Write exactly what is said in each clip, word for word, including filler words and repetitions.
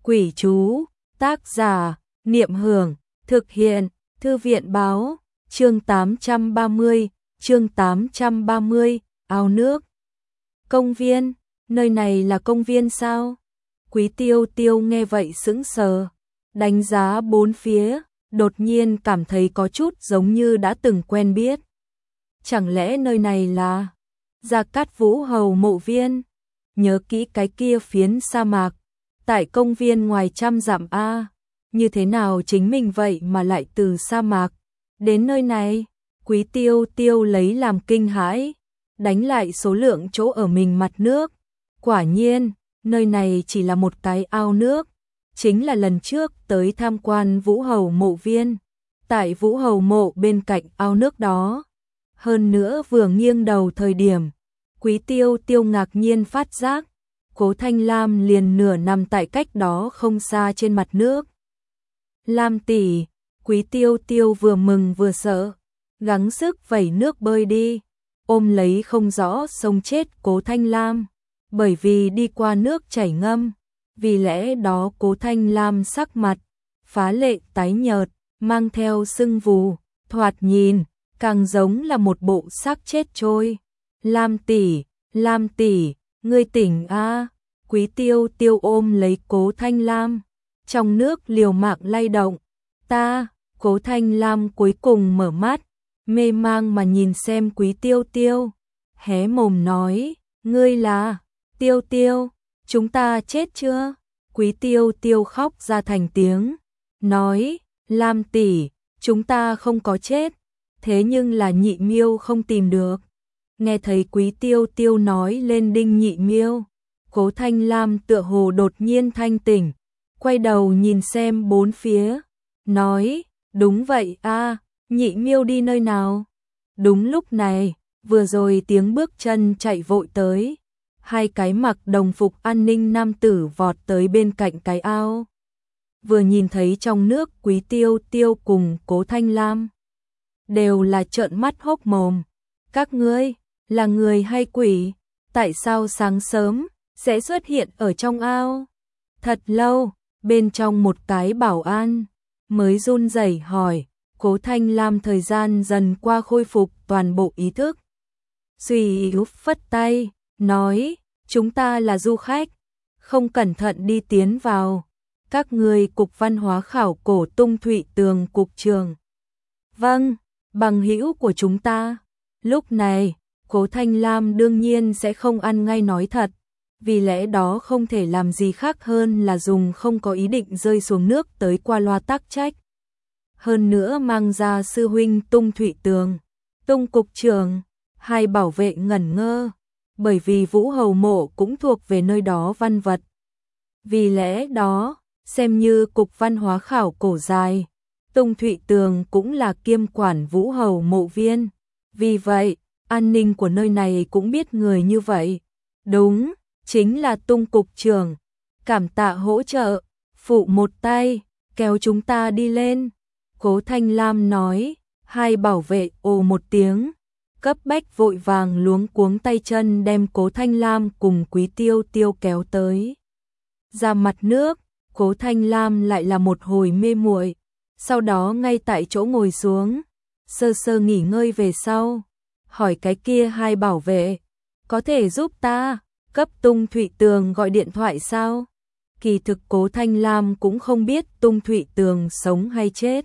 Quỷ chú, tác giả, Niệm Hưởng, thực hiện, Thư viện báo, chương tám trăm ba mươi, chương tám trăm ba mươi, ao nước. Công viên, nơi này là công viên sao? Quý Tiêu Tiêu nghe vậy sững sờ, đánh giá bốn phía, đột nhiên cảm thấy có chút giống như đã từng quen biết. Chẳng lẽ nơi này là Gia Cát Vũ Hầu mộ viên? Nhớ kỹ cái kia phiến sa mạc, tại công viên ngoài trăm dặm a, như thế nào chính mình vậy mà lại từ sa mạc đến nơi này? Quý Tiêu Tiêu lấy làm kinh hãi, đánh lại số lượng chỗ ở mình mặt nước. Quả nhiên, nơi này chỉ là một cái ao nước, chính là lần trước tới tham quan Vũ Hầu mộ viên, tại Vũ Hầu mộ bên cạnh ao nước đó. Hơn nữa vừa nghiêng đầu thời điểm, Quý Tiêu Tiêu ngạc nhiên phát giác, Cố Thanh Lam liền nửa nằm tại cách đó không xa trên mặt nước. Lam tỷ, Quý Tiêu Tiêu vừa mừng vừa sợ, gắng sức vẩy nước bơi đi, ôm lấy không rõ sống chết Cố Thanh Lam, bởi vì đi qua nước chảy ngâm, vì lẽ đó Cố Thanh Lam sắc mặt phá lệ tái nhợt, mang theo sưng vù, thoạt nhìn càng giống là một bộ xác chết trôi. Lam tỷ, Lam tỷ, ngươi tỉnh a? Quý Tiêu Tiêu ôm lấy Cố Thanh Lam, trong nước liều mạng lay động. Ta, Cố Thanh Lam cuối cùng mở mắt, mê mang mà nhìn xem Quý Tiêu Tiêu, hé mồm nói, ngươi là Tiêu Tiêu, chúng ta chết chưa? Quý Tiêu Tiêu khóc ra thành tiếng, nói, Lam tỷ, chúng ta không có chết, thế nhưng là Nhị Miêu không tìm được. Nghe thấy Quý Tiêu Tiêu nói lên Đinh Nhị Miêu, Cố Thanh Lam tựa hồ đột nhiên thanh tỉnh, quay đầu nhìn xem bốn phía, nói, đúng vậy a, Nhị Miêu đi nơi nào? Đúng lúc này, vừa rồi tiếng bước chân chạy vội tới, hai cái mặc đồng phục an ninh nam tử vọt tới bên cạnh cái ao. Vừa nhìn thấy trong nước Quý Tiêu Tiêu cùng Cố Thanh Lam, đều là trợn mắt hốc mồm. Các ngươi là người hay quỷ? Tại sao sáng sớm sẽ xuất hiện ở trong ao? Thật lâu, bên trong một cái bảo an mới run rẩy hỏi. Cố Thanh Lam thời gian dần qua khôi phục toàn bộ ý thức, suy yếu phất tay, nói, chúng ta là du khách, không cẩn thận đi tiến vào. Các ngươi Cục Văn hóa Khảo cổ Tung Thụy Tường cục trường. Vâng, bằng hữu của chúng ta. Lúc này, Cố Thanh Lam đương nhiên sẽ không ăn ngay nói thật, vì lẽ đó không thể làm gì khác hơn là dùng không có ý định rơi xuống nước tới qua loa tác trách. Hơn nữa mang ra sư huynh Tung Thụy Tường, Tung cục trưởng, hai bảo vệ ngẩn ngơ, bởi vì Vũ Hầu mộ cũng thuộc về nơi đó văn vật. Vì lẽ đó, xem như Cục Văn hóa Khảo cổ dài, Tung Thụy Tường cũng là kiêm quản Vũ Hầu mộ viên. Vì vậy, an ninh của nơi này cũng biết người như vậy. Đúng, chính là Tung cục trưởng, cảm tạ hỗ trợ, phụ một tay, kéo chúng ta đi lên. Cố Thanh Lam nói, hai bảo vệ ồ một tiếng, cấp bách vội vàng luống cuống tay chân đem Cố Thanh Lam cùng Quý Tiêu Tiêu kéo tới. Ra mặt nước, Cố Thanh Lam lại là một hồi mê muội, sau đó ngay tại chỗ ngồi xuống, sơ sơ nghỉ ngơi về sau, hỏi cái kia hai bảo vệ, có thể giúp ta cấp Tung Thụy Tường gọi điện thoại sao? Kỳ thực Cố Thanh Lam cũng không biết Tung Thụy Tường sống hay chết.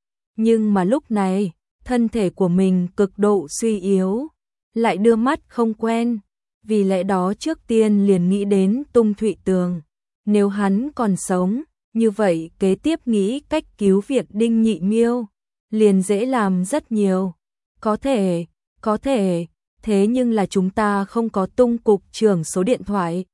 Nhưng mà lúc này, thân thể của mình cực độ suy yếu, lại đưa mắt không quen, vì lẽ đó trước tiên liền nghĩ đến Tung Thụy Tường. Nếu hắn còn sống, như vậy kế tiếp nghĩ cách cứu viện Đinh Nhị Miêu, liền dễ làm rất nhiều. Có thể, có thể, thế nhưng là chúng ta không có Tung cục trưởng số điện thoại.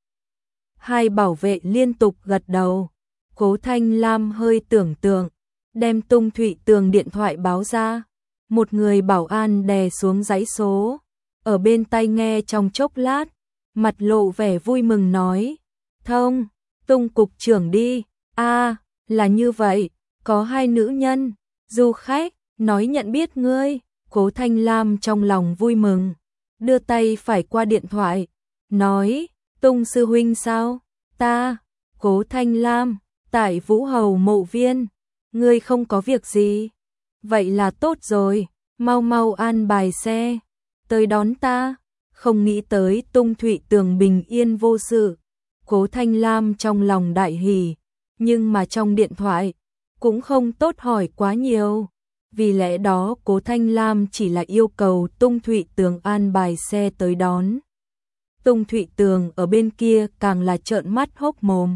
Hai bảo vệ liên tục gật đầu, Cố Thanh Lam hơi tưởng tượng, đem Tung Thụy Tường điện thoại báo ra. Một người bảo an đè xuống dãy số, ở bên tai nghe trong chốc lát, mặt lộ vẻ vui mừng nói, thông, Tung cục trưởng đi. A, là như vậy, có hai nữ nhân, du khách, nói nhận biết ngươi. Cố Thanh Lam trong lòng vui mừng, đưa tay phải qua điện thoại, nói, Tung sư huynh sao? Ta, Cố Thanh Lam, Tại Vũ Hầu Mộ Viên, ngươi không có việc gì? Vậy là tốt rồi, mau mau an bài xe, tới đón ta. Không nghĩ tới Tung Thụy Tường bình yên vô sự, Cố Thanh Lam trong lòng đại hỉ, nhưng mà trong điện thoại cũng không tốt hỏi quá nhiều. Vì lẽ đó Cố Thanh Lam chỉ là yêu cầu Tung Thụy Tường an bài xe tới đón. Tung Thụy Tường ở bên kia càng là trợn mắt hốc mồm.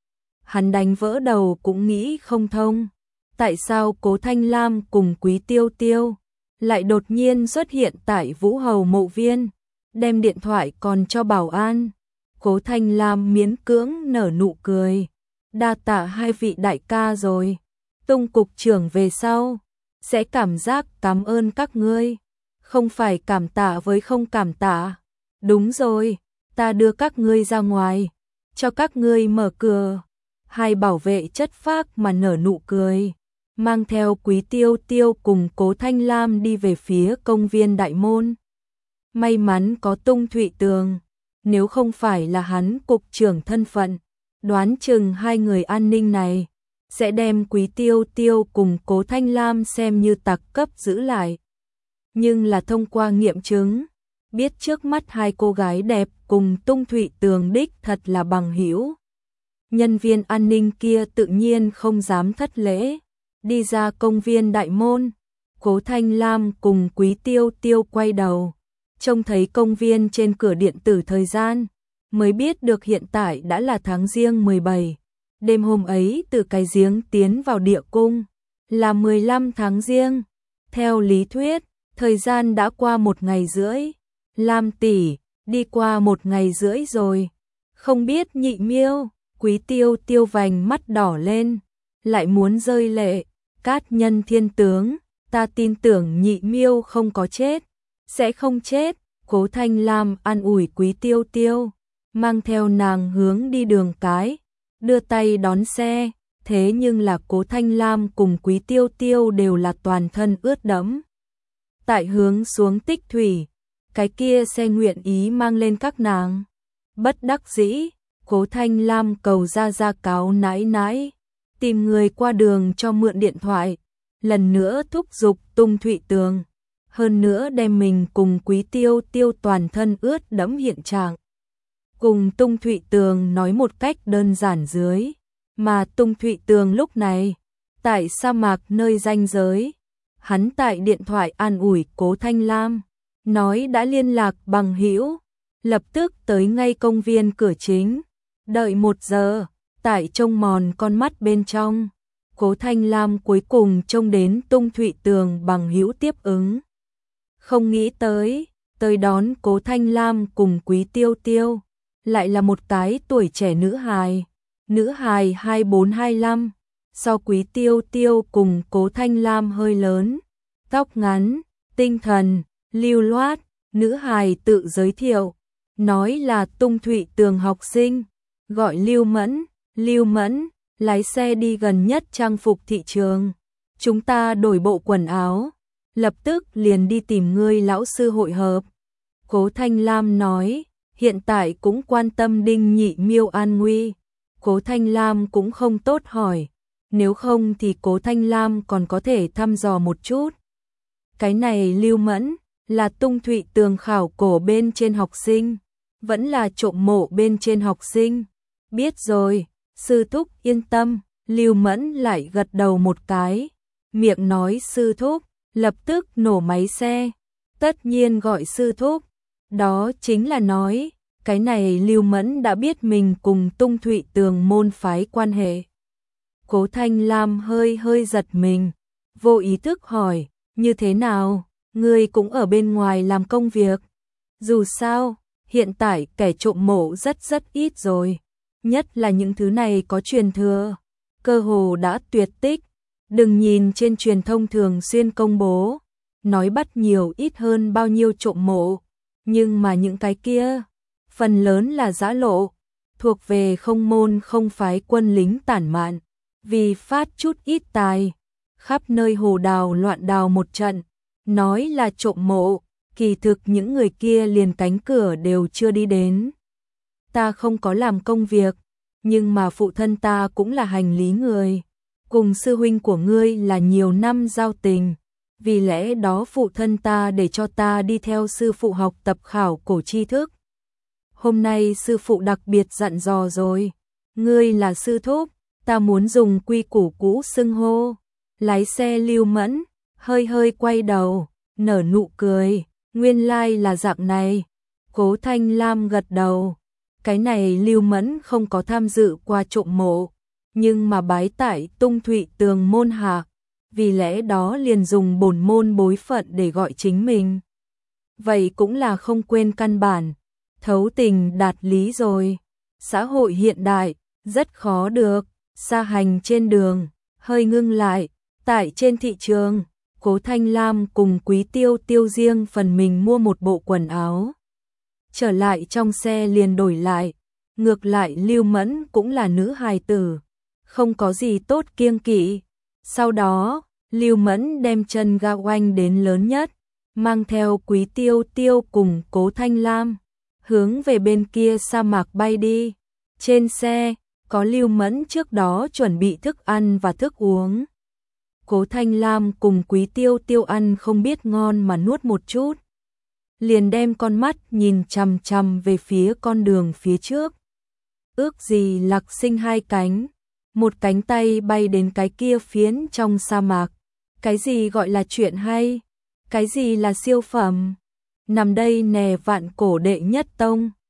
Hắn đánh vỡ đầu cũng nghĩ không thông. Tại sao Cố Thanh Lam cùng Quý Tiêu Tiêu lại đột nhiên xuất hiện tại Vũ Hầu Mộ Viên, đem điện thoại còn cho bảo an. Cố Thanh Lam miễn cưỡng nở nụ cười. Đa tạ hai vị đại ca rồi. Tung cục trưởng về sau sẽ cảm giác cảm ơn các ngươi. Không phải cảm tạ với không cảm tạ. Đúng rồi, ta đưa các ngươi ra ngoài, cho các ngươi mở cửa. Hai bảo vệ chất phác mà nở nụ cười, mang theo Quý Tiêu Tiêu cùng Cố Thanh Lam đi về phía công viên Đại Môn. May mắn có Tung Thụy Tường, nếu không phải là hắn cục trưởng thân phận, đoán chừng hai người an ninh này sẽ đem Quý Tiêu Tiêu cùng Cố Thanh Lam xem như tặc cấp giữ lại. Nhưng là thông qua nghiệm chứng, biết trước mắt hai cô gái đẹp cùng Tung Thụy Tường đích thật là bằng hữu. Nhân viên an ninh kia tự nhiên không dám thất lễ, đi ra công viên Đại Môn. Cố Thanh Lam cùng Quý Tiêu Tiêu quay đầu, trông thấy công viên trên cửa điện tử thời gian, mới biết được hiện tại đã là tháng Giêng mười bảy. Đêm hôm ấy từ cái giếng tiến vào địa cung là mười lăm tháng Giêng. Theo lý thuyết, thời gian đã qua một ngày rưỡi. Lam tỷ, đi qua một ngày rưỡi rồi. Không biết Nhị Miêu. Quý Tiêu Tiêu vành mắt đỏ lên, lại muốn rơi lệ. Cát Nhân Thiên Tướng, ta tin tưởng Nhị Miêu không có chết, sẽ không chết. Cố Thanh Lam an ủi Quý Tiêu Tiêu, mang theo nàng hướng đi đường cái, đưa tay đón xe. Thế nhưng là Cố Thanh Lam cùng Quý Tiêu Tiêu đều là toàn thân ướt đẫm. Tại hướng xuống Tích Thủy, cái kia xe nguyện ý mang lên các nàng. Bất đắc dĩ, Cố Thanh Lam cầu ra ra cáo nãi nãi, tìm người qua đường cho mượn điện thoại, lần nữa thúc giục Tung Thụy Tường, hơn nữa đem mình cùng Quý Tiêu Tiêu toàn thân ướt đẫm hiện trạng. Cùng Tung Thụy Tường nói một cách đơn giản dưới, mà Tung Thụy Tường lúc này, tại sa mạc nơi ranh giới, hắn tại điện thoại an ủi Cố Thanh Lam, nói đã liên lạc bằng hữu, lập tức tới ngay công viên cửa chính. Đợi một giờ, tại trông mòn con mắt bên trong, Cố Thanh Lam cuối cùng trông đến Tung Thụy Tường bằng hữu tiếp ứng. Không nghĩ tới, tới đón Cố Thanh Lam cùng Quý Tiêu Tiêu, lại là một cái tuổi trẻ nữ hài. Nữ hài hai bốn hai lăm, so Quý Tiêu Tiêu cùng Cố Thanh Lam hơi lớn, tóc ngắn, tinh thần, lưu loát. Nữ hài tự giới thiệu, nói là Tung Thụy Tường học sinh, gọi Lưu Mẫn. Lưu Mẫn, lái xe đi gần nhất trang phục thị trường. Chúng ta đổi bộ quần áo, lập tức liền đi tìm ngươi lão sư hội hợp. Cố Thanh Lam nói, hiện tại cũng quan tâm Đinh Nhị Miêu an nguy. Cố Thanh Lam cũng không tốt hỏi, nếu không thì Cố Thanh Lam còn có thể thăm dò một chút. Cái này Lưu Mẫn, là Tung Thụy Tường khảo cổ bên trên học sinh, vẫn là trộm mộ bên trên học sinh. Biết rồi, sư thúc yên tâm. Lưu Mẫn lại gật đầu một cái, miệng nói sư thúc, lập tức nổ máy xe. Tất nhiên gọi sư thúc, đó chính là nói, cái này Lưu Mẫn đã biết mình cùng Tung Thụy Tường môn phái quan hệ. Cố Thanh Lam hơi hơi giật mình, vô ý thức hỏi, như thế nào, ngươi cũng ở bên ngoài làm công việc? Dù sao, hiện tại kẻ trộm mộ rất rất ít rồi, nhất là những thứ này có truyền thừa, cơ hồ đã tuyệt tích. Đừng nhìn trên truyền thông thường xuyên công bố, nói bắt nhiều ít hơn bao nhiêu trộm mộ, nhưng mà những cái kia, phần lớn là giã lộ, thuộc về không môn không phái quân lính tản mạn, vì phát chút ít tài, khắp nơi hồ đào loạn đào một trận, nói là trộm mộ, kỳ thực những người kia liền cánh cửa đều chưa đi đến. Ta không có làm công việc, nhưng mà phụ thân ta cũng là hành lý người, cùng sư huynh của ngươi là nhiều năm giao tình, vì lẽ đó phụ thân ta để cho ta đi theo sư phụ học tập khảo cổ tri thức. Hôm nay sư phụ đặc biệt dặn dò rồi, ngươi là sư thúc, ta muốn dùng quy củ cũ xưng hô. Lái xe Lưu Mẫn hơi hơi quay đầu, nở nụ cười, nguyên lai là dạng này. Cố Thanh Lam gật đầu, cái này Lưu Mẫn không có tham dự qua trộm mộ, nhưng mà bái tại Tung Thụy Tường môn hạ, vì lẽ đó liền dùng bổn môn bối phận để gọi chính mình. Vậy cũng là không quên căn bản, thấu tình đạt lý rồi. Xã hội hiện đại, rất khó được, xa hành trên đường, hơi ngưng lại, tại trên thị trường, Cố Thanh Lam cùng Quý Tiêu Tiêu riêng phần mình mua một bộ quần áo. Trở lại trong xe liền đổi lại, ngược lại Lưu Mẫn cũng là nữ hài tử, không có gì tốt kiêng kỵ. Sau đó, Lưu Mẫn đem chân ga oanh đến lớn nhất, mang theo Quý Tiêu Tiêu cùng Cố Thanh Lam, hướng về bên kia sa mạc bay đi. Trên xe, có Lưu Mẫn trước đó chuẩn bị thức ăn và thức uống. Cố Thanh Lam cùng Quý Tiêu Tiêu ăn không biết ngon mà nuốt một chút, liền đem con mắt nhìn chằm chằm về phía con đường phía trước. Ước gì Lạc Sinh hai cánh, một cánh tay bay đến cái kia phiến trong sa mạc. Cái gì gọi là chuyện hay? Cái gì là siêu phẩm? Nằm đây nè vạn cổ đệ nhất tông.